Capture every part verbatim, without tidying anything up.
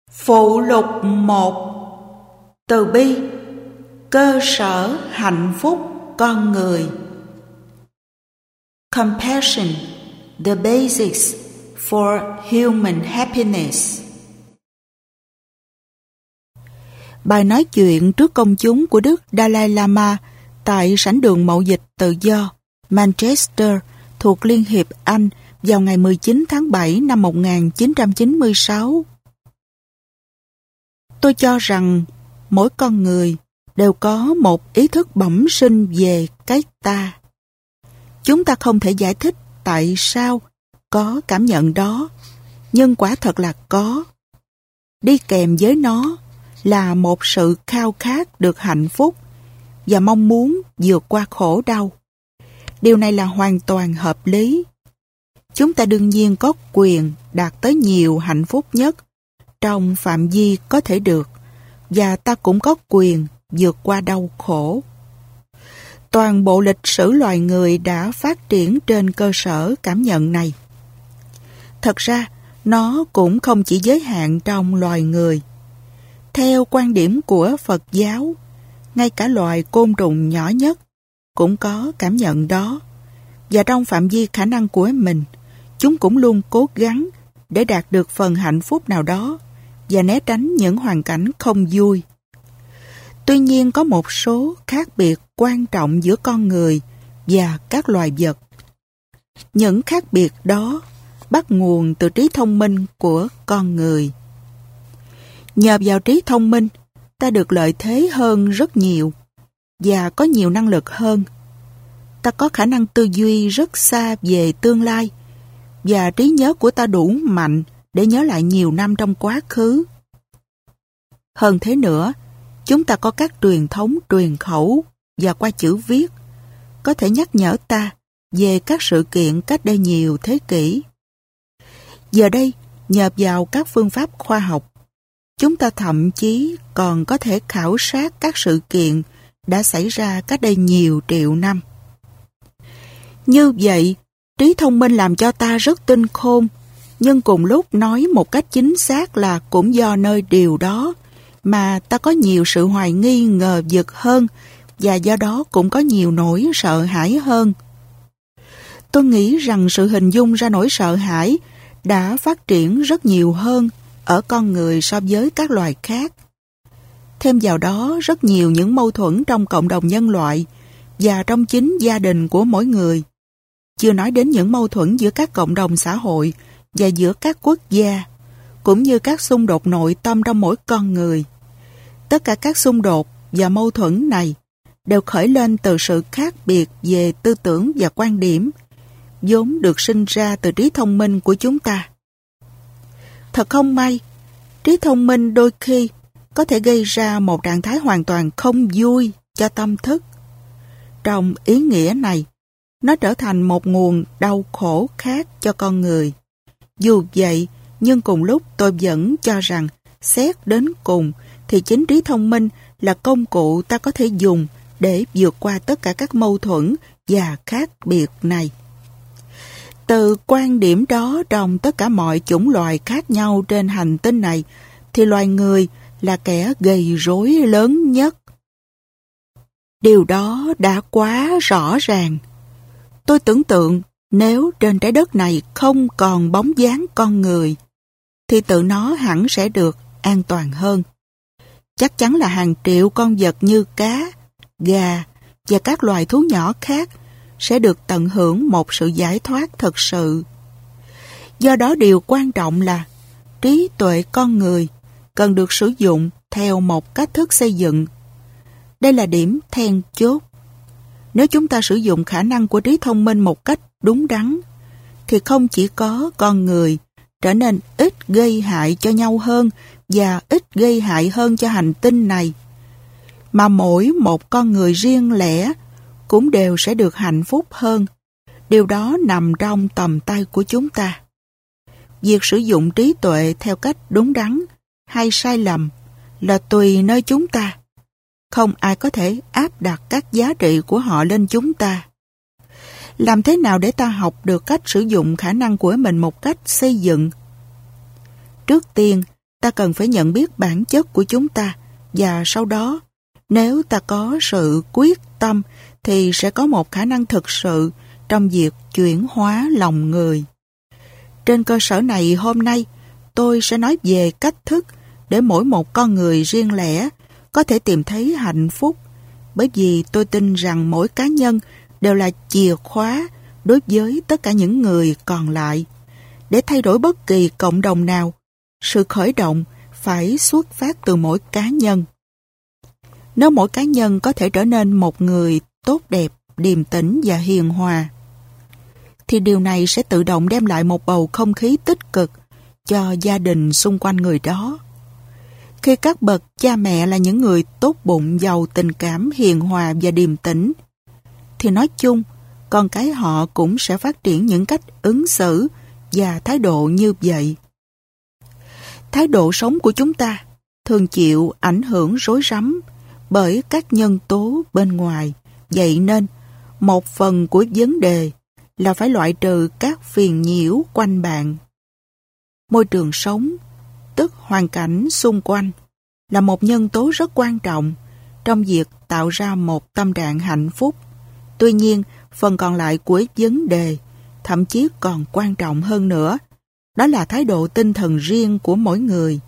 Phụ lục một. Từ bi, cơ sở hạnh phúc con người. Compassion, the basics for human happiness. Bài nói chuyện trước công chúng của Đức Dalai Lama tại sảnh đường Mậu Dịch Tự Do, Manchester, thuộc Liên hiệp Anh vào ngày mười chín tháng bảy năm một nghìn chín trăm chín mươi sáu. Tôi cho rằng mỗi con người đều có một ý thức bẩm sinh về cái ta. Chúng ta không thể giải thích tại sao có cảm nhận đó, nhưng quả thật là có. Đi kèm với nó là một sự khao khát được hạnh phúc và mong muốn vượt qua khổ đau. Điều này là hoàn toàn hợp lý. Chúng ta đương nhiên có quyền đạt tới nhiều hạnh phúc nhất trong phạm vi có thể được, và ta cũng có quyền vượt qua đau khổ. Toàn bộ lịch sử loài người đã phát triển trên cơ sở cảm nhận này. Thật ra, nó cũng không chỉ giới hạn trong loài người. Theo quan điểm của Phật giáo, ngay cả loài côn trùng nhỏ nhất cũng có cảm nhận đó, và trong phạm vi khả năng của mình, chúng cũng luôn cố gắng để đạt được phần hạnh phúc nào đó và né tránh những hoàn cảnh không vui. Tuy nhiên có một số khác biệt quan trọng giữa con người và các loài vật. Những khác biệt đó bắt nguồn từ trí thông minh của con người. Nhờ vào trí thông minh, ta được lợi thế hơn rất nhiều và có nhiều năng lực hơn. Ta có khả năng tư duy rất xa về tương lai và trí nhớ của ta đủ mạnh để nhớ lại nhiều năm trong quá khứ. Hơn thế nữa, chúng ta có các truyền thống truyền khẩu và qua chữ viết có thể nhắc nhở ta về các sự kiện cách đây nhiều thế kỷ. Giờ đây, nhờ vào các phương pháp khoa học, chúng ta thậm chí còn có thể khảo sát các sự kiện đã xảy ra cách đây nhiều triệu năm. Như vậy, trí thông minh làm cho ta rất tinh khôn, nhưng cùng lúc nói một cách chính xác là cũng do nơi điều đó mà ta có nhiều sự hoài nghi ngờ vực hơn, và do đó cũng có nhiều nỗi sợ hãi hơn. Tôi nghĩ rằng sự hình dung ra nỗi sợ hãi đã phát triển rất nhiều hơn ở con người so với các loài khác. Thêm vào đó, rất nhiều những mâu thuẫn trong cộng đồng nhân loại và trong chính gia đình của mỗi người. Chưa nói đến những mâu thuẫn giữa các cộng đồng xã hội và giữa các quốc gia, cũng như các xung đột nội tâm trong mỗi con người. Tất cả các xung đột và mâu thuẫn này đều khởi lên từ sự khác biệt về tư tưởng và quan điểm, vốn được sinh ra từ trí thông minh của chúng ta. Thật không may, trí thông minh đôi khi có thể gây ra một trạng thái hoàn toàn không vui cho tâm thức. Trong ý nghĩa này, nó trở thành một nguồn đau khổ khác cho con người. Dù vậy, nhưng cùng lúc tôi vẫn cho rằng, xét đến cùng, thì chính trí thông minh là công cụ ta có thể dùng để vượt qua tất cả các mâu thuẫn và khác biệt này. Từ quan điểm đó, trong tất cả mọi chủng loài khác nhau trên hành tinh này, thì loài người là kẻ gây rối lớn nhất. Điều đó đã quá rõ ràng. Tôi tưởng tượng nếu trên trái đất này không còn bóng dáng con người, thì tự nó hẳn sẽ được an toàn hơn. Chắc chắn là hàng triệu con vật như cá, gà và các loài thú nhỏ khác sẽ được tận hưởng một sự giải thoát thật sự. Do đó điều quan trọng là trí tuệ con người cần được sử dụng theo một cách thức xây dựng. Đây là điểm then chốt. Nếu chúng ta sử dụng khả năng của trí thông minh một cách đúng đắn, thì không chỉ có con người trở nên ít gây hại cho nhau hơn và ít gây hại hơn cho hành tinh này, mà mỗi một con người riêng lẻ cũng đều sẽ được hạnh phúc hơn. Điều đó nằm trong tầm tay của chúng ta. Việc sử dụng trí tuệ theo cách đúng đắn hay sai lầm là tùy nơi chúng ta. Không ai có thể áp đặt các giá trị của họ lên chúng ta. Làm thế nào để ta học được cách sử dụng khả năng của mình một cách xây dựng? Trước tiên, ta cần phải nhận biết bản chất của chúng ta, và sau đó, nếu ta có sự quyết tâm, thì sẽ có một khả năng thực sự trong việc chuyển hóa lòng người. Trên cơ sở này, hôm nay, tôi sẽ nói về cách thức để mỗi một con người riêng lẻ có thể tìm thấy hạnh phúc, bởi vì tôi tin rằng mỗi cá nhân đều là chìa khóa đối với tất cả những người còn lại. Để thay đổi bất kỳ cộng đồng nào, sự khởi động phải xuất phát từ mỗi cá nhân. Nếu mỗi cá nhân có thể trở nên một người tốt đẹp, điềm tĩnh và hiền hòa, thì điều này sẽ tự động đem lại một bầu không khí tích cực cho gia đình xung quanh người đó. Khi các bậc cha mẹ là những người tốt bụng, giàu tình cảm, hiền hòa và điềm tĩnh, thì nói chung, con cái họ cũng sẽ phát triển những cách ứng xử và thái độ như vậy. Thái độ sống của chúng ta thường chịu ảnh hưởng rối rắm bởi các nhân tố bên ngoài. Vậy nên, một phần của vấn đề là phải loại trừ các phiền nhiễu quanh bạn. Môi trường sống, tức hoàn cảnh xung quanh, là một nhân tố rất quan trọng trong việc tạo ra một tâm trạng hạnh phúc. Tuy nhiên, phần còn lại của vấn đề thậm chí còn quan trọng hơn nữa, đó là thái độ tinh thần riêng của mỗi người.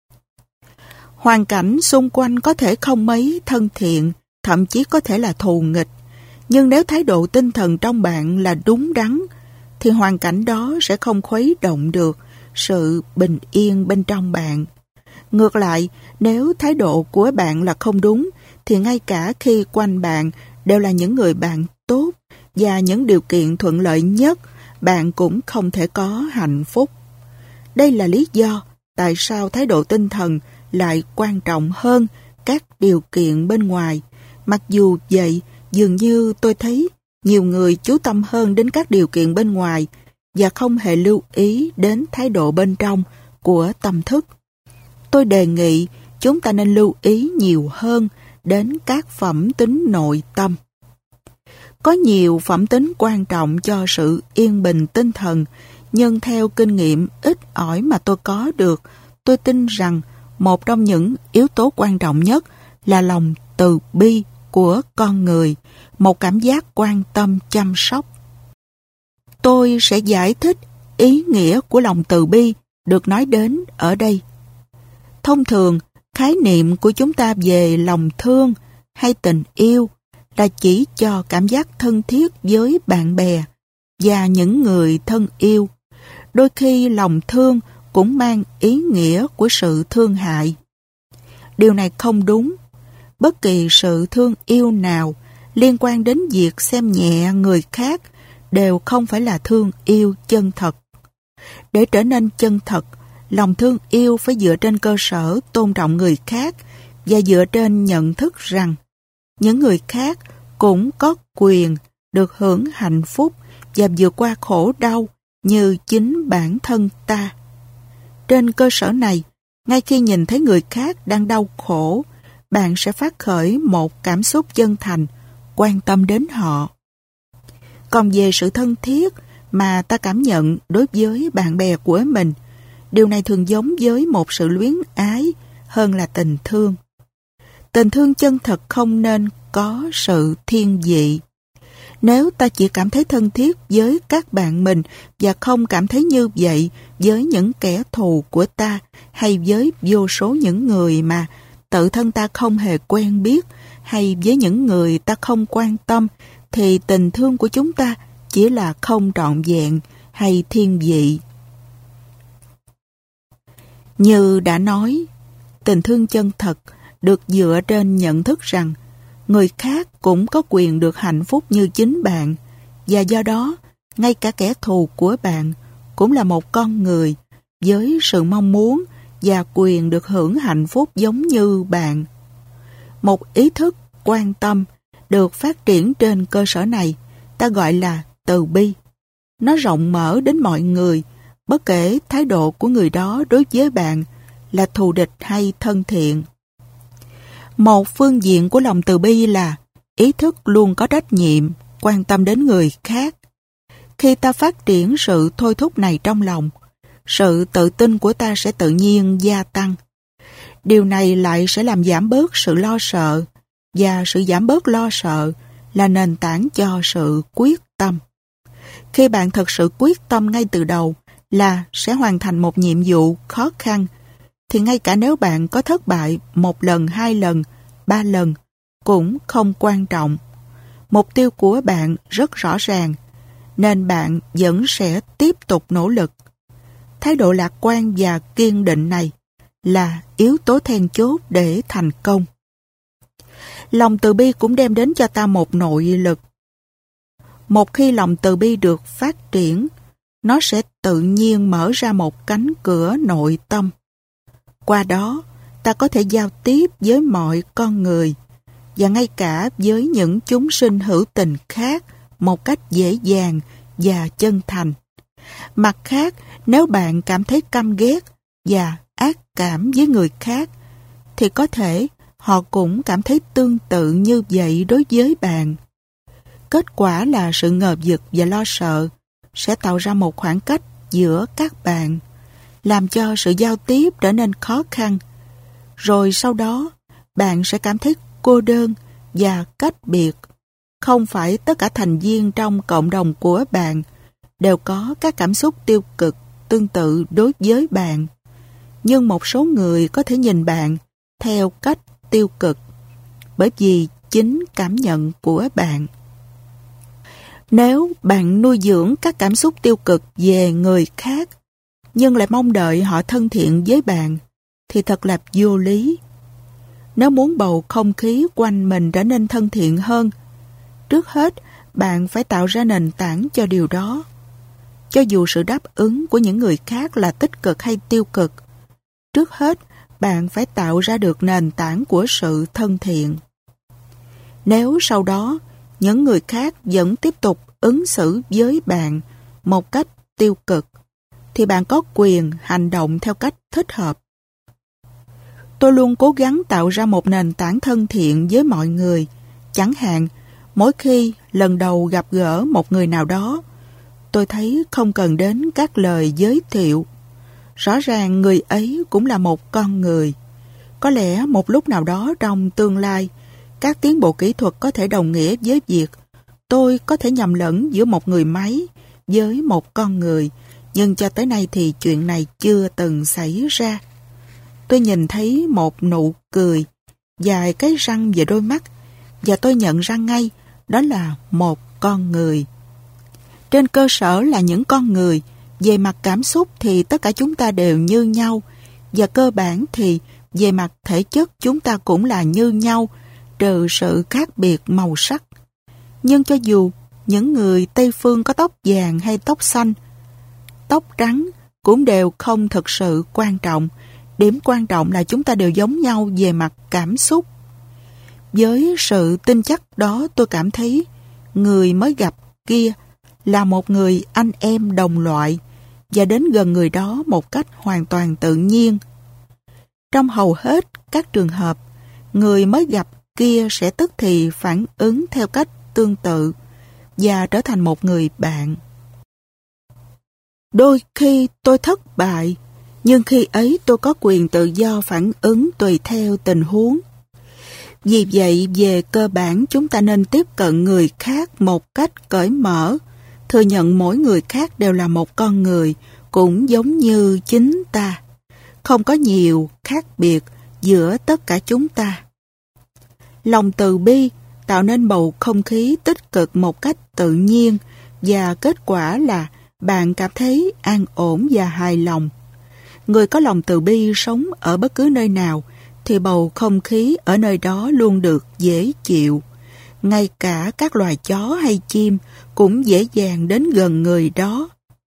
Hoàn cảnh xung quanh có thể không mấy thân thiện, thậm chí có thể là thù nghịch, nhưng nếu thái độ tinh thần trong bạn là đúng đắn, thì hoàn cảnh đó sẽ không khuấy động được sự bình yên bên trong bạn. Ngược lại, nếu thái độ của bạn là không đúng, thì ngay cả khi quanh bạn đều là những người bạn tốt và những điều kiện thuận lợi nhất, bạn cũng không thể có hạnh phúc. Đây là lý do tại sao thái độ tinh thần lại quan trọng hơn các điều kiện bên ngoài. Mặc dù vậy, dường như tôi thấy nhiều người chú tâm hơn đến các điều kiện bên ngoài và không hề lưu ý đến thái độ bên trong của tâm thức. Tôi đề nghị chúng ta nên lưu ý nhiều hơn đến các phẩm tính nội tâm. Có nhiều phẩm tính quan trọng cho sự yên bình tinh thần, nhưng theo kinh nghiệm ít ỏi mà tôi có được, tôi tin rằng một trong những yếu tố quan trọng nhất là lòng từ bi của con người, một cảm giác quan tâm chăm sóc. Tôi sẽ giải thích ý nghĩa của lòng từ bi được nói đến ở đây. Thông thường, khái niệm của chúng ta về lòng thương hay tình yêu là chỉ cho cảm giác thân thiết với bạn bè và những người thân yêu. Đôi khi lòng thương cũng mang ý nghĩa của sự thương hại. Điều này không đúng. Bất kỳ sự thương yêu nào liên quan đến việc xem nhẹ người khác đều không phải là thương yêu chân thật. Để trở nên chân thật, lòng thương yêu phải dựa trên cơ sở tôn trọng người khác và dựa trên nhận thức rằng những người khác cũng có quyền được hưởng hạnh phúc và vượt qua khổ đau như chính bản thân ta. Trên cơ sở này, ngay khi nhìn thấy người khác đang đau khổ, bạn sẽ phát khởi một cảm xúc chân thành, quan tâm đến họ. Còn về sự thân thiết mà ta cảm nhận đối với bạn bè của mình, điều này thường giống với một sự luyến ái hơn là tình thương. Tình thương chân thật không nên có sự thiên vị. Nếu ta chỉ cảm thấy thân thiết với các bạn mình và không cảm thấy như vậy với những kẻ thù của ta hay với vô số những người mà tự thân ta không hề quen biết hay với những người ta không quan tâm, thì tình thương của chúng ta chỉ là không trọn vẹn hay thiên vị. Như đã nói, tình thương chân thật được dựa trên nhận thức rằng người khác cũng có quyền được hạnh phúc như chính bạn, và do đó, ngay cả kẻ thù của bạn cũng là một con người với sự mong muốn và quyền được hưởng hạnh phúc giống như bạn. Một ý thức quan tâm được phát triển trên cơ sở này ta gọi là từ bi. Nó rộng mở đến mọi người, bất kể thái độ của người đó đối với bạn là thù địch hay thân thiện. Một phương diện của lòng từ bi là ý thức luôn có trách nhiệm, quan tâm đến người khác. Khi ta phát triển sự thôi thúc này trong lòng, sự tự tin của ta sẽ tự nhiên gia tăng. Điều này lại sẽ làm giảm bớt sự lo sợ, và sự giảm bớt lo sợ là nền tảng cho sự quyết tâm. Khi bạn thực sự quyết tâm ngay từ đầu là sẽ hoàn thành một nhiệm vụ khó khăn, thì ngay cả nếu bạn có thất bại một lần, hai lần, ba lần, cũng không quan trọng. Mục tiêu của bạn rất rõ ràng, nên bạn vẫn sẽ tiếp tục nỗ lực. Thái độ lạc quan và kiên định này là yếu tố then chốt để thành công. Lòng từ bi cũng đem đến cho ta một nội lực. Một khi lòng từ bi được phát triển, nó sẽ tự nhiên mở ra một cánh cửa nội tâm. Qua đó, ta có thể giao tiếp với mọi con người và ngay cả với những chúng sinh hữu tình khác một cách dễ dàng và chân thành. Mặt khác, nếu bạn cảm thấy căm ghét và ác cảm với người khác, thì có thể họ cũng cảm thấy tương tự như vậy đối với bạn. Kết quả là sự ngờ vực và lo sợ sẽ tạo ra một khoảng cách giữa các bạn, làm cho sự giao tiếp trở nên khó khăn. Rồi sau đó, bạn sẽ cảm thấy cô đơn và cách biệt. Không phải tất cả thành viên trong cộng đồng của bạn đều có các cảm xúc tiêu cực tương tự đối với bạn. Nhưng một số người có thể nhìn bạn theo cách tiêu cực bởi vì chính cảm nhận của bạn. Nếu bạn nuôi dưỡng các cảm xúc tiêu cực về người khác nhưng lại mong đợi họ thân thiện với bạn thì thật là vô lý. Nếu muốn bầu không khí quanh mình trở nên thân thiện hơn, trước hết bạn phải tạo ra nền tảng cho điều đó. Cho dù sự đáp ứng của những người khác là tích cực hay tiêu cực, trước hết bạn phải tạo ra được nền tảng của sự thân thiện. Nếu sau đó những người khác vẫn tiếp tục ứng xử với bạn một cách tiêu cực, thì bạn có quyền hành động theo cách thích hợp. Tôi luôn cố gắng tạo ra một nền tảng thân thiện với mọi người. Chẳng hạn, mỗi khi lần đầu gặp gỡ một người nào đó, tôi thấy không cần đến các lời giới thiệu. Rõ ràng người ấy cũng là một con người. Có lẽ một lúc nào đó trong tương lai, các tiến bộ kỹ thuật có thể đồng nghĩa với việc tôi có thể nhầm lẫn giữa một người máy với một con người, nhưng cho tới nay thì chuyện này chưa từng xảy ra. Tôi nhìn thấy một nụ cười, vài cái răng và đôi mắt, và tôi nhận ra ngay đó là một con người. Trên cơ sở là những con người, về mặt cảm xúc thì tất cả chúng ta đều như nhau, và cơ bản thì về mặt thể chất chúng ta cũng là như nhau, trừ sự khác biệt màu sắc. Nhưng cho dù những người Tây Phương có tóc vàng hay tóc xanh, tóc trắng cũng đều không thực sự quan trọng. Điểm quan trọng là chúng ta đều giống nhau về mặt cảm xúc. Với sự tin chắc đó, tôi cảm thấy người mới gặp kia là một người anh em đồng loại và đến gần người đó một cách hoàn toàn tự nhiên. Trong hầu hết các trường hợp, người mới gặp kia sẽ tức thì phản ứng theo cách tương tự và trở thành một người bạn. Đôi khi tôi thất bại, nhưng khi ấy tôi có quyền tự do phản ứng tùy theo tình huống. Vì vậy, về cơ bản chúng ta nên tiếp cận người khác một cách cởi mở, thừa nhận mỗi người khác đều là một con người, cũng giống như chính ta. Không có nhiều khác biệt giữa tất cả chúng ta. Lòng từ bi tạo nên bầu không khí tích cực một cách tự nhiên, và kết quả là bạn cảm thấy an ổn và hài lòng. Người có lòng từ bi sống ở bất cứ nơi nào thì bầu không khí ở nơi đó luôn được dễ chịu. Ngay cả các loài chó hay chim cũng dễ dàng đến gần người đó.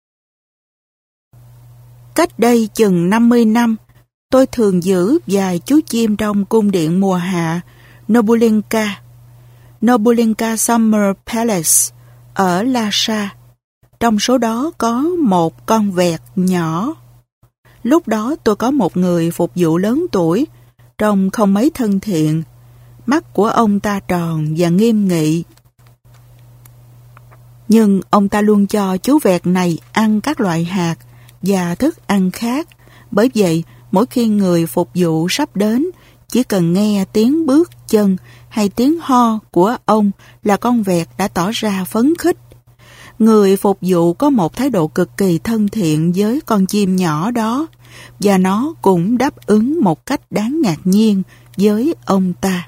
Cách đây chừng năm mươi năm, tôi thường giữ vài chú chim trong cung điện mùa hạ Nobulenka, Nobulenka Summer Palace ở Lhasa. Trong số đó có một con vẹt nhỏ. Lúc đó tôi có một người phục vụ lớn tuổi, trông không mấy thân thiện. Mắt của ông ta tròn và nghiêm nghị. Nhưng ông ta luôn cho chú vẹt này ăn các loại hạt, và thức ăn khác. Bởi vậy, mỗi khi người phục vụ sắp đến, chỉ cần nghe tiếng bước chân hay tiếng ho của ông là con vẹt đã tỏ ra phấn khích. Người phục vụ có một thái độ cực kỳ thân thiện với con chim nhỏ đó, và nó cũng đáp ứng một cách đáng ngạc nhiên với ông ta.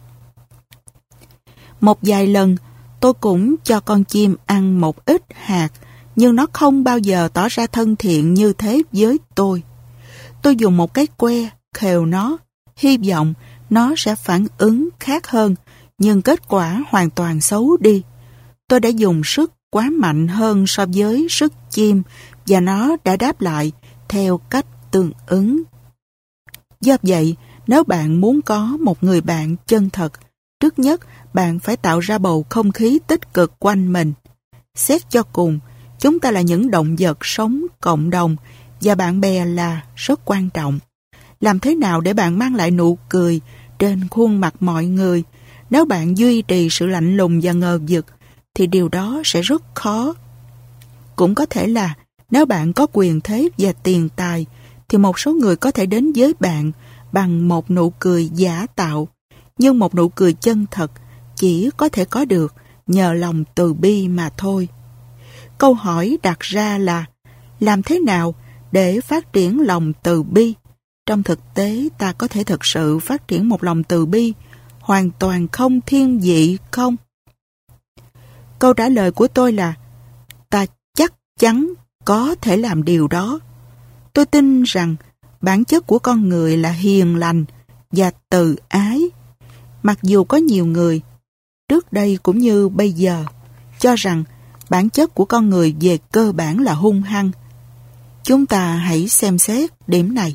Một vài lần, tôi cũng cho con chim ăn một ít hạt, nhưng nó không bao giờ tỏ ra thân thiện như thế với tôi. Tôi dùng một cái que khều nó, hy vọng nó sẽ phản ứng khác hơn, nhưng kết quả hoàn toàn xấu đi. Tôi đã dùng sức quá mạnh hơn so với sức chim, và nó đã đáp lại theo cách tương ứng. Do vậy, nếu bạn muốn có một người bạn chân thật, trước nhất bạn phải tạo ra bầu không khí tích cực quanh mình. Xét cho cùng, chúng ta là những động vật sống cộng đồng, và bạn bè là rất quan trọng. Làm thế nào để bạn mang lại nụ cười trên khuôn mặt mọi người? Nếu bạn duy trì sự lạnh lùng và ngờ vực, thì điều đó sẽ rất khó. Cũng có thể là nếu bạn có quyền thế và tiền tài, thì một số người có thể đến với bạn bằng một nụ cười giả tạo, nhưng một nụ cười chân thật chỉ có thể có được nhờ lòng từ bi mà thôi. Câu hỏi đặt ra là làm thế nào để phát triển lòng từ bi? Trong thực tế, ta có thể thực sự phát triển một lòng từ bi hoàn toàn không thiên vị không? Câu trả lời của tôi là ta chắc chắn có thể làm điều đó. Tôi tin rằng bản chất của con người là hiền lành và từ ái. Mặc dù có nhiều người, trước đây cũng như bây giờ, cho rằng bản chất của con người về cơ bản là hung hăng. Chúng ta hãy xem xét điểm này.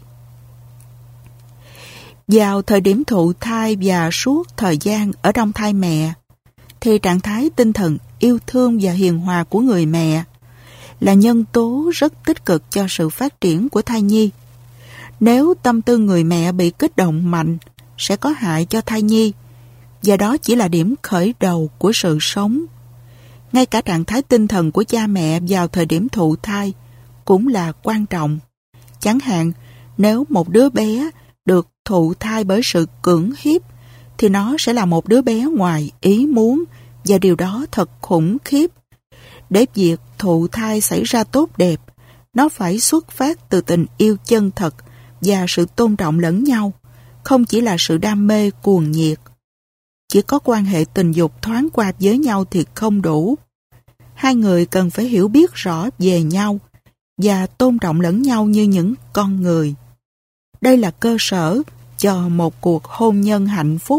Vào thời điểm thụ thai và suốt thời gian ở trong thai mẹ, thì trạng thái tinh thần yêu thương và hiền hòa của người mẹ là nhân tố rất tích cực cho sự phát triển của thai nhi. Nếu tâm tư người mẹ bị kích động mạnh, sẽ có hại cho thai nhi, và đó chỉ là điểm khởi đầu của sự sống. Ngay cả trạng thái tinh thần của cha mẹ vào thời điểm thụ thai cũng là quan trọng. Chẳng hạn, nếu một đứa bé được thụ thai bởi sự cưỡng hiếp, thì nó sẽ là một đứa bé ngoài ý muốn, và điều đó thật khủng khiếp. Để việc thụ thai xảy ra tốt đẹp, nó phải xuất phát từ tình yêu chân thật và sự tôn trọng lẫn nhau, không chỉ là sự đam mê cuồng nhiệt. Chỉ có quan hệ tình dục thoáng qua với nhau thì không đủ. Hai người cần phải hiểu biết rõ về nhau và tôn trọng lẫn nhau như những con người. Đây là cơ sở cho một cuộc hôn nhân hạnh phúc.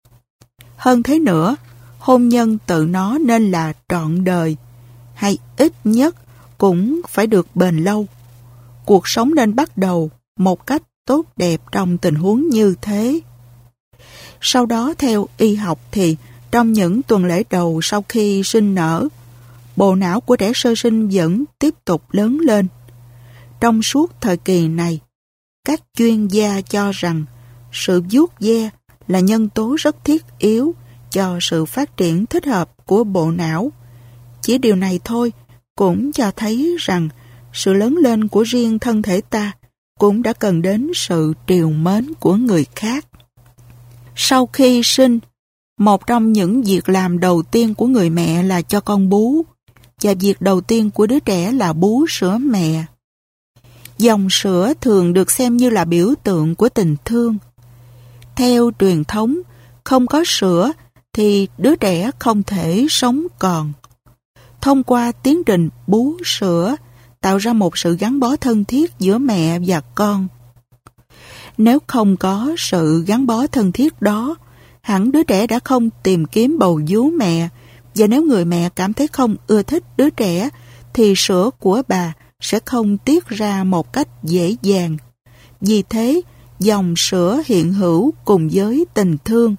Hơn thế nữa, hôn nhân tự nó nên là trọn đời, hay ít nhất cũng phải được bền lâu. Cuộc sống nên bắt đầu một cách tốt đẹp trong tình huống như thế. Sau đó, theo y học thì trong những tuần lễ đầu sau khi sinh nở, bộ não của trẻ sơ sinh vẫn tiếp tục lớn lên. Trong suốt thời kỳ này, các chuyên gia cho rằng sự vuốt ve là nhân tố rất thiết yếu cho sự phát triển thích hợp của bộ não. Chỉ điều này thôi cũng cho thấy rằng sự lớn lên của riêng thân thể ta cũng đã cần đến sự trìu mến của người khác. Sau khi sinh, một trong những việc làm đầu tiên của người mẹ là cho con bú, và việc đầu tiên của đứa trẻ là bú sữa mẹ. Dòng sữa thường được xem như là biểu tượng của tình thương. Theo truyền thống, không có sữa thì đứa trẻ không thể sống còn. Thông qua tiến trình bú sữa, tạo ra một sự gắn bó thân thiết giữa mẹ và con. Nếu không có sự gắn bó thân thiết đó, hẳn đứa trẻ đã không tìm kiếm bầu vú mẹ, và nếu người mẹ cảm thấy không ưa thích đứa trẻ, thì sữa của bà sẽ không tiết ra một cách dễ dàng. Vì thế, dòng sữa hiện hữu cùng với tình thương.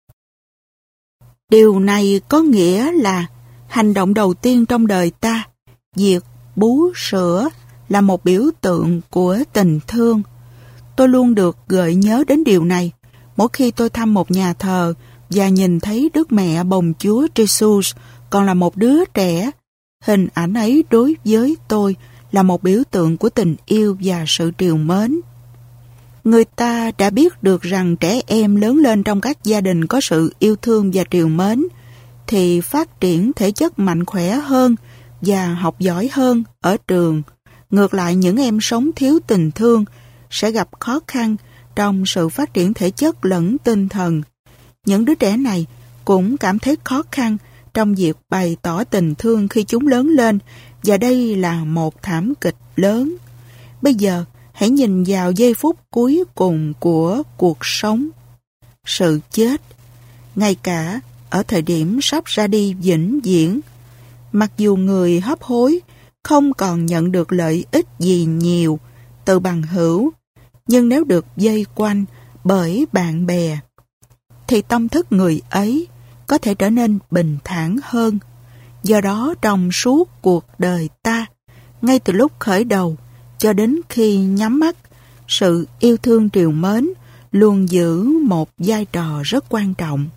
Điều này có nghĩa là hành động đầu tiên trong đời ta, việc bú sữa, là một biểu tượng của tình thương. Tôi luôn được gợi nhớ đến điều này mỗi khi tôi thăm một nhà thờ và nhìn thấy Đức Mẹ Bồng Chúa Jesus còn là một đứa trẻ. Hình ảnh ấy đối với tôi là một biểu tượng của tình yêu và sự trìu mến. Người ta đã biết được rằng trẻ em lớn lên trong các gia đình có sự yêu thương và trìu mến thì phát triển thể chất mạnh khỏe hơn và học giỏi hơn ở trường. Ngược lại, những em sống thiếu tình thương sẽ gặp khó khăn trong sự phát triển thể chất lẫn tinh thần. Những đứa trẻ này cũng cảm thấy khó khăn trong việc bày tỏ tình thương khi chúng lớn lên, và đây là một thảm kịch lớn. Bây giờ, hãy nhìn vào giây phút cuối cùng của cuộc sống. Sự chết, ngay cả ở thời điểm sắp ra đi vĩnh viễn, mặc dù người hấp hối không còn nhận được lợi ích gì nhiều từ bằng hữu, nhưng nếu được vây quanh bởi bạn bè, thì tâm thức người ấy có thể trở nên bình thản hơn. Do đó, trong suốt cuộc đời ta, ngay từ lúc khởi đầu cho đến khi nhắm mắt, sự yêu thương trìu mến luôn giữ một vai trò rất quan trọng.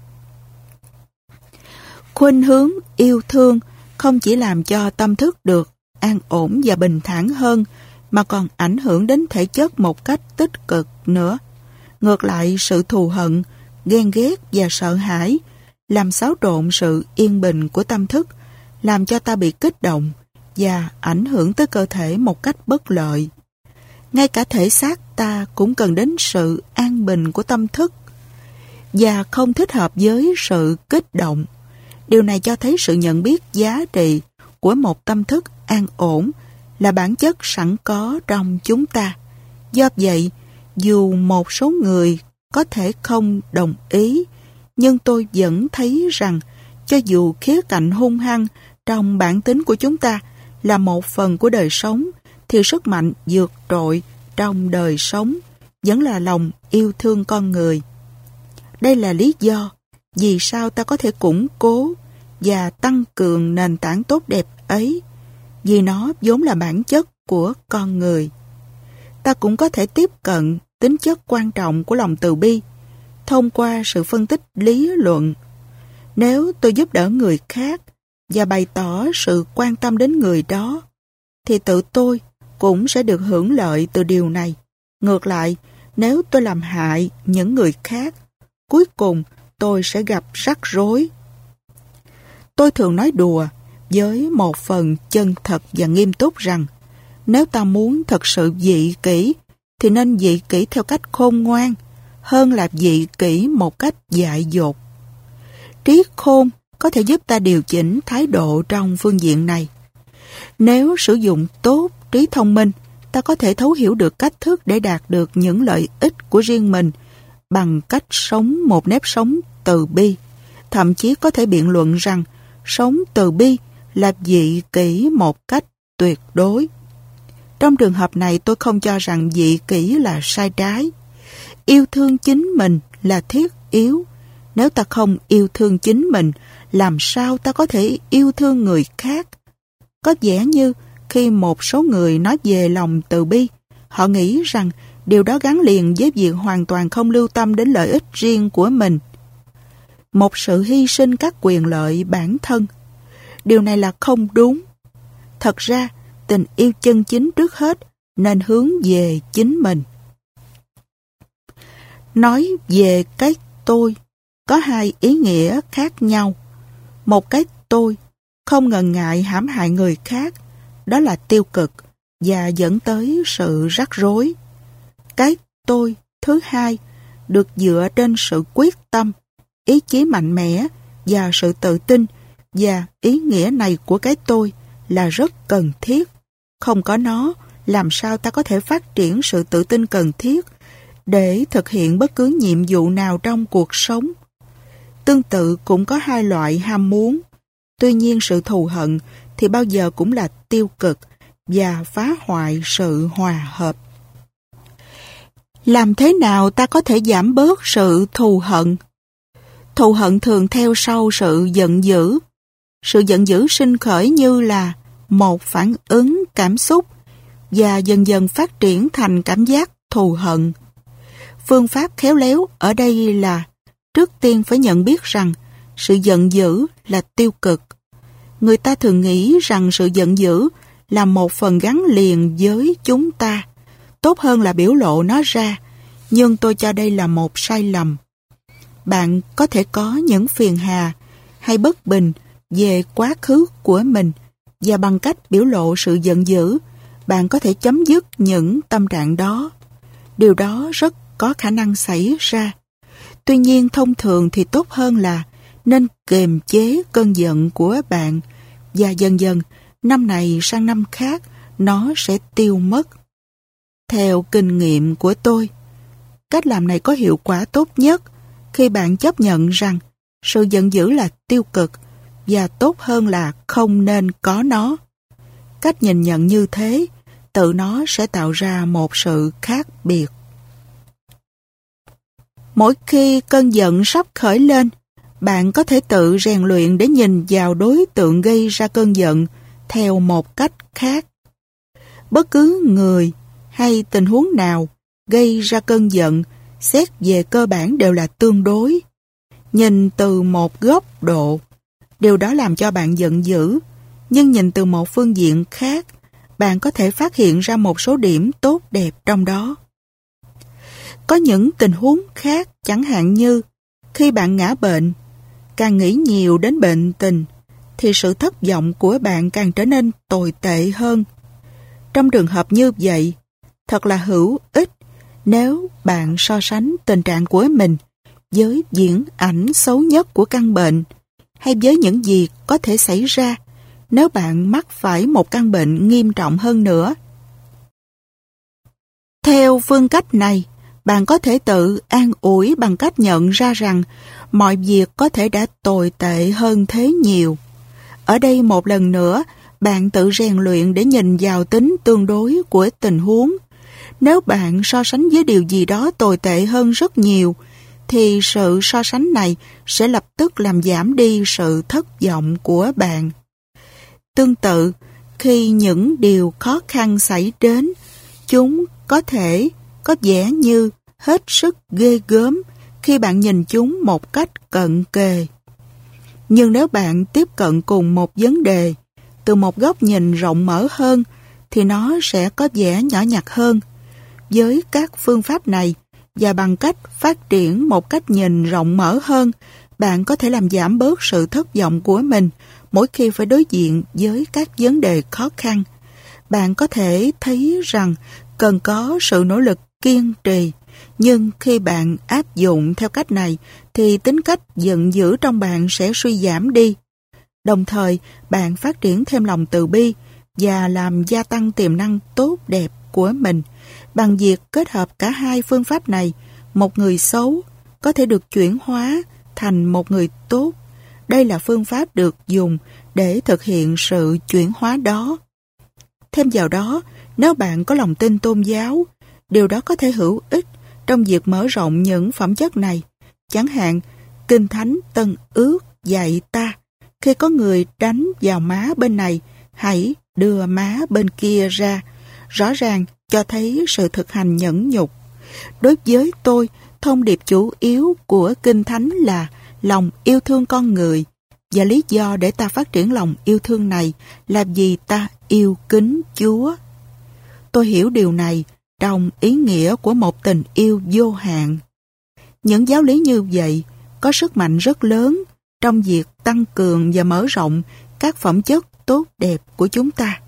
Khuynh hướng yêu thương không chỉ làm cho tâm thức được an ổn và bình thản hơn, mà còn ảnh hưởng đến thể chất một cách tích cực nữa. Ngược lại, sự thù hận, ghen ghét và sợ hãi làm xáo trộn sự yên bình của tâm thức, làm cho ta bị kích động và ảnh hưởng tới cơ thể một cách bất lợi. Ngay cả thể xác ta cũng cần đến sự an bình của tâm thức và không thích hợp với sự kích động. Điều này cho thấy sự nhận biết giá trị của một tâm thức an ổn là bản chất sẵn có trong chúng ta. Do vậy, dù một số người có thể không đồng ý, nhưng tôi vẫn thấy rằng cho dù khía cạnh hung hăng trong bản tính của chúng ta là một phần của đời sống, thì sức mạnh vượt trội trong đời sống vẫn là lòng yêu thương con người. Đây là lý do vì sao ta có thể củng cố và tăng cường nền tảng tốt đẹp ấy, vì nó vốn là bản chất của con người. Ta cũng có thể tiếp cận tính chất quan trọng của lòng từ bi thông qua sự phân tích lý luận. Nếu tôi giúp đỡ người khác và bày tỏ sự quan tâm đến người đó, thì tự tôi cũng sẽ được hưởng lợi từ điều này. Ngược lại, nếu tôi làm hại những người khác, cuối cùng tôi sẽ gặp rắc rối. Tôi thường nói đùa với một phần chân thật và nghiêm túc rằng nếu ta muốn thật sự dị kỷ thì nên dị kỷ theo cách khôn ngoan hơn là dị kỷ một cách dại dột. Trí khôn có thể giúp ta điều chỉnh thái độ trong phương diện này. Nếu sử dụng tốt trí thông minh, ta có thể thấu hiểu được cách thức để đạt được những lợi ích của riêng mình bằng cách sống một nếp sống từ bi. Thậm chí có thể biện luận rằng sống từ bi là dị kỷ một cách tuyệt đối. Trong trường hợp này, tôi không cho rằng dị kỷ là sai trái. Yêu thương chính mình là thiết yếu. Nếu ta không yêu thương chính mình, làm sao ta có thể yêu thương người khác? Có vẻ như khi một số người nói về lòng từ bi, họ nghĩ rằng điều đó gắn liền với việc hoàn toàn không lưu tâm đến lợi ích riêng của mình. Một sự hy sinh các quyền lợi bản thân. Điều này là không đúng. Thật ra, tình yêu chân chính trước hết nên hướng về chính mình. Nói về cái tôi có hai ý nghĩa khác nhau. Một cái tôi không ngần ngại hãm hại người khác, đó là tiêu cực và dẫn tới sự rắc rối. Cái tôi thứ hai được dựa trên sự quyết tâm, ý chí mạnh mẽ và sự tự tin, và ý nghĩa này của cái tôi là rất cần thiết. Không có nó, làm sao ta có thể phát triển sự tự tin cần thiết để thực hiện bất cứ nhiệm vụ nào trong cuộc sống? Tương tự cũng có hai loại ham muốn. Tuy nhiên sự thù hận thì bao giờ cũng là tiêu cực và phá hoại sự hòa hợp. Làm thế nào ta có thể giảm bớt sự thù hận? Thù hận thường theo sau sự giận dữ. Sự giận dữ sinh khởi như là một phản ứng cảm xúc và dần dần phát triển thành cảm giác thù hận. Phương pháp khéo léo ở đây là trước tiên phải nhận biết rằng sự giận dữ là tiêu cực. Người ta thường nghĩ rằng sự giận dữ là một phần gắn liền với chúng ta. Tốt hơn là biểu lộ nó ra, nhưng tôi cho đây là một sai lầm. Bạn có thể có những phiền hà hay bất bình về quá khứ của mình, và bằng cách biểu lộ sự giận dữ, bạn có thể chấm dứt những tâm trạng đó. Điều đó rất có khả năng xảy ra. Tuy nhiên, thông thường thì tốt hơn là nên kiềm chế cơn giận của bạn, và dần dần, năm này sang năm khác, nó sẽ tiêu mất. Theo kinh nghiệm của tôi, cách làm này có hiệu quả tốt nhất khi bạn chấp nhận rằng sự giận dữ là tiêu cực, và tốt hơn là không nên có nó. Cách nhìn nhận như thế, tự nó sẽ tạo ra một sự khác biệt. Mỗi khi cơn giận sắp khởi lên, bạn có thể tự rèn luyện để nhìn vào đối tượng gây ra cơn giận theo một cách khác. Bất cứ người hay tình huống nào gây ra cơn giận, xét về cơ bản đều là tương đối. Nhìn từ một góc độ, điều đó làm cho bạn giận dữ, nhưng nhìn từ một phương diện khác, bạn có thể phát hiện ra một số điểm tốt đẹp trong đó. Có những tình huống khác, chẳng hạn như khi bạn ngã bệnh, càng nghĩ nhiều đến bệnh tình, thì sự thất vọng của bạn càng trở nên tồi tệ hơn. Trong trường hợp như vậy, thật là hữu ích nếu bạn so sánh tình trạng của mình với diễn ảnh xấu nhất của căn bệnh, hay với những gì có thể xảy ra nếu bạn mắc phải một căn bệnh nghiêm trọng hơn nữa. Theo phương cách này, bạn có thể tự an ủi bằng cách nhận ra rằng mọi việc có thể đã tồi tệ hơn thế nhiều. Ở đây một lần nữa, bạn tự rèn luyện để nhìn vào tính tương đối của tình huống. Nếu bạn so sánh với điều gì đó tồi tệ hơn rất nhiều, thì sự so sánh này sẽ lập tức làm giảm đi sự thất vọng của bạn. Tương tự, khi những điều khó khăn xảy đến, chúng có thể có vẻ như hết sức ghê gớm khi bạn nhìn chúng một cách cận kề. Nhưng nếu bạn tiếp cận cùng một vấn đề từ một góc nhìn rộng mở hơn, thì nó sẽ có vẻ nhỏ nhặt hơn. Với các phương pháp này, và bằng cách phát triển một cách nhìn rộng mở hơn, bạn có thể làm giảm bớt sự thất vọng của mình mỗi khi phải đối diện với các vấn đề khó khăn. Bạn có thể thấy rằng cần có sự nỗ lực kiên trì, nhưng khi bạn áp dụng theo cách này, thì tính cách giận dữ trong bạn sẽ suy giảm đi. Đồng thời, bạn phát triển thêm lòng từ bi và làm gia tăng tiềm năng tốt đẹp của mình. Bằng việc kết hợp cả hai phương pháp này, một người xấu có thể được chuyển hóa thành một người tốt. Đây là phương pháp được dùng để thực hiện sự chuyển hóa đó. Thêm vào đó, nếu bạn có lòng tin tôn giáo, điều đó có thể hữu ích trong việc mở rộng những phẩm chất này. Chẳng hạn, Kinh Thánh Tân Ước dạy ta, khi có người đánh vào má bên này, hãy đưa má bên kia ra. Rõ ràng cho thấy sự thực hành nhẫn nhục. Đối với tôi, thông điệp chủ yếu của Kinh Thánh là lòng yêu thương con người, và lý do để ta phát triển lòng yêu thương này là vì ta yêu kính Chúa. Tôi hiểu điều này trong ý nghĩa của một tình yêu vô hạn. Những giáo lý như vậy có sức mạnh rất lớn trong việc tăng cường và mở rộng các phẩm chất tốt đẹp của chúng ta.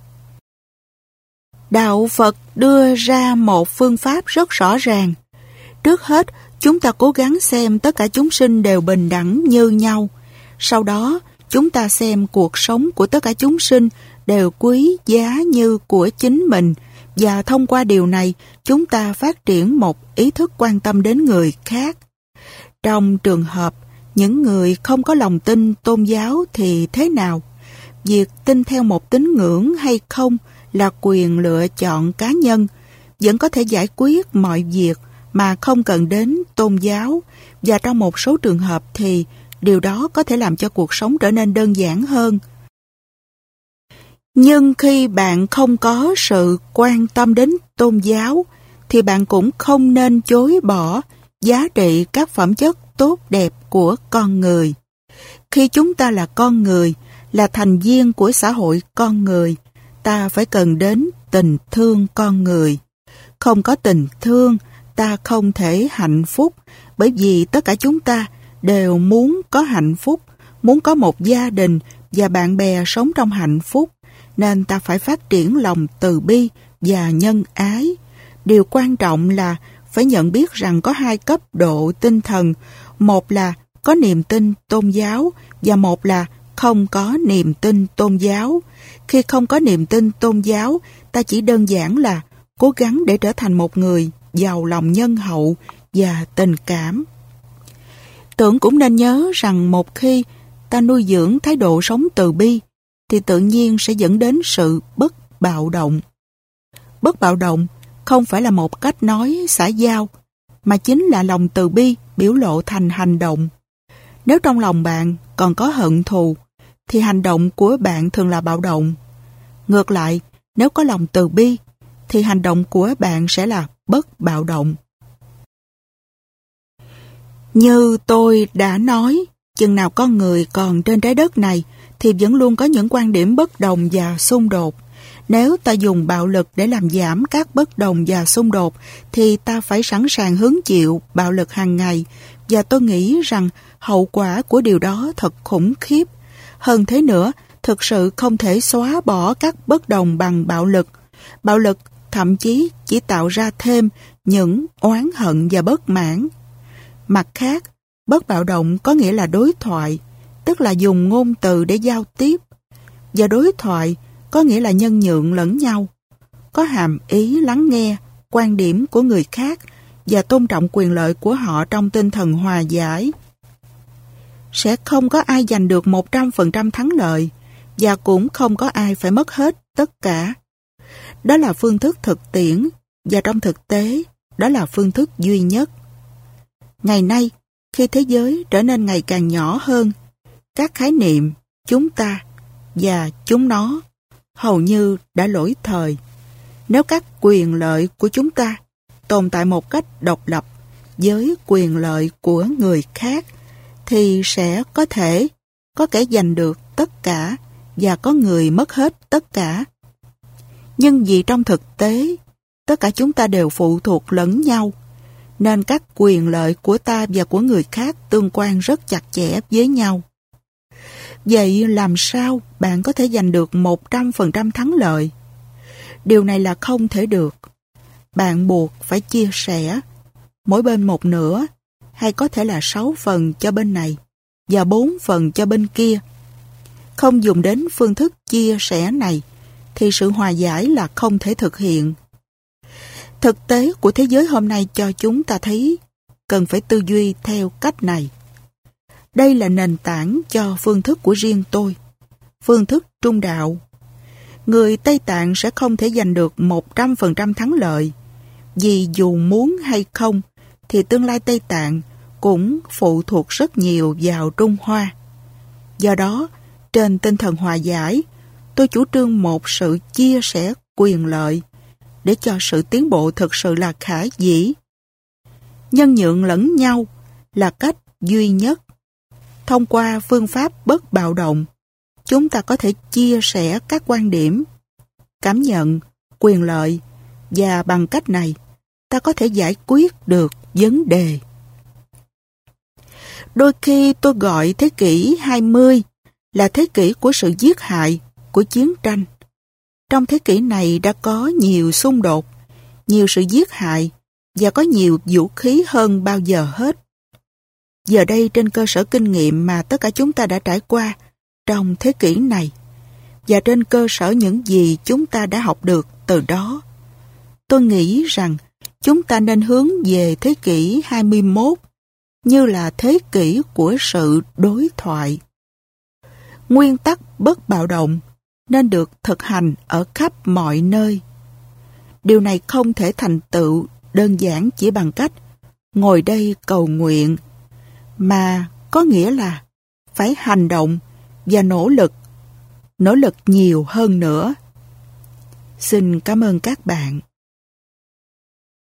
Đạo Phật đưa ra một phương pháp rất rõ ràng. Trước hết, chúng ta cố gắng xem tất cả chúng sinh đều bình đẳng như nhau. Sau đó, chúng ta xem cuộc sống của tất cả chúng sinh đều quý giá như của chính mình, và thông qua điều này, chúng ta phát triển một ý thức quan tâm đến người khác. Trong trường hợp, những người không có lòng tin tôn giáo thì thế nào? Việc tin theo một tín ngưỡng hay không là quyền lựa chọn cá nhân, vẫn có thể giải quyết mọi việc mà không cần đến tôn giáo, và trong một số trường hợp thì điều đó có thể làm cho cuộc sống trở nên đơn giản hơn. Nhưng khi bạn không có sự quan tâm đến tôn giáo, thì bạn cũng không nên chối bỏ giá trị các phẩm chất tốt đẹp của con người. Khi chúng ta là con người, là thành viên của xã hội con người, ta phải cần đến tình thương con người. Không có tình thương, ta không thể hạnh phúc, bởi vì tất cả chúng ta đều muốn có hạnh phúc, muốn có một gia đình và bạn bè sống trong hạnh phúc, nên ta phải phát triển lòng từ bi và nhân ái. Điều quan trọng là phải nhận biết rằng có hai cấp độ tinh thần, một là có niềm tin tôn giáo và một là không có niềm tin tôn giáo. Khi không có niềm tin tôn giáo, ta chỉ đơn giản là cố gắng để trở thành một người giàu lòng nhân hậu và tình cảm. Tưởng cũng nên nhớ rằng một khi ta nuôi dưỡng thái độ sống từ bi, thì tự nhiên sẽ dẫn đến sự bất bạo động. Bất bạo động không phải là một cách nói xã giao, mà chính là lòng từ bi biểu lộ thành hành động. Nếu trong lòng bạn còn có hận thù, thì hành động của bạn thường là bạo động. Ngược lại, nếu có lòng từ bi, thì hành động của bạn sẽ là bất bạo động. Như tôi đã nói, chừng nào con người còn trên trái đất này, thì vẫn luôn có những quan điểm bất đồng và xung đột. Nếu ta dùng bạo lực để làm giảm các bất đồng và xung đột, thì ta phải sẵn sàng hứng chịu bạo lực hàng ngày, và tôi nghĩ rằng hậu quả của điều đó thật khủng khiếp. Hơn thế nữa, thực sự không thể xóa bỏ các bất đồng bằng bạo lực. Bạo lực thậm chí chỉ tạo ra thêm những oán hận và bất mãn. Mặt khác, bất bạo động có nghĩa là đối thoại, tức là dùng ngôn từ để giao tiếp. Và đối thoại có nghĩa là nhân nhượng lẫn nhau, có hàm ý lắng nghe quan điểm của người khác và tôn trọng quyền lợi của họ trong tinh thần hòa giải. Sẽ không có ai giành được một trăm phần trăm thắng lợi, và cũng không có ai phải mất hết tất cả. Đó là phương thức thực tiễn, và trong thực tế, đó là phương thức duy nhất. Ngày nay, khi thế giới trở nên ngày càng nhỏ hơn, các khái niệm chúng ta và chúng nó hầu như đã lỗi thời. Nếu các quyền lợi của chúng ta tồn tại một cách độc lập với quyền lợi của người khác, thì sẽ có thể có kẻ giành được tất cả và có người mất hết tất cả. Nhưng vì trong thực tế, tất cả chúng ta đều phụ thuộc lẫn nhau, nên các quyền lợi của ta và của người khác tương quan rất chặt chẽ với nhau. Vậy làm sao bạn có thể giành được một trăm phần trăm thắng lợi? Điều này là không thể được. Bạn buộc phải chia sẻ, mỗi bên một nửa, hay có thể là sáu phần cho bên này và bốn phần cho bên kia. Không dùng đến phương thức chia sẻ này, thì sự hòa giải là không thể thực hiện. Thực tế của thế giới hôm nay cho chúng ta thấy cần phải tư duy theo cách này. Đây là nền tảng cho phương thức của riêng tôi, phương thức trung đạo. Người Tây Tạng sẽ không thể giành được một trăm phần trăm thắng lợi, vì dù muốn hay không, thì tương lai Tây Tạng cũng phụ thuộc rất nhiều vào Trung Hoa. Do đó, trên tinh thần hòa giải, tôi chủ trương một sự chia sẻ quyền lợi để cho sự tiến bộ thực sự là khả dĩ. Nhân nhượng lẫn nhau là cách duy nhất. Thông qua phương pháp bất bạo động, chúng ta có thể chia sẻ các quan điểm, cảm nhận, quyền lợi, và bằng cách này, ta có thể giải quyết được vấn đề. Đôi khi tôi gọi thế kỷ hai mươi là thế kỷ của sự giết hại, của chiến tranh. Trong thế kỷ này đã có nhiều xung đột, nhiều sự giết hại và có nhiều vũ khí hơn bao giờ hết. Giờ đây, trên cơ sở kinh nghiệm mà tất cả chúng ta đã trải qua trong thế kỷ này và trên cơ sở những gì chúng ta đã học được từ đó, tôi nghĩ rằng chúng ta nên hướng về thế kỷ hai mươi mốt như là thế kỷ của sự đối thoại. Nguyên tắc bất bạo động nên được thực hành ở khắp mọi nơi. Điều này không thể thành tựu đơn giản chỉ bằng cách ngồi đây cầu nguyện, mà có nghĩa là phải hành động và nỗ lực, nỗ lực nhiều hơn nữa. Xin cảm ơn các bạn.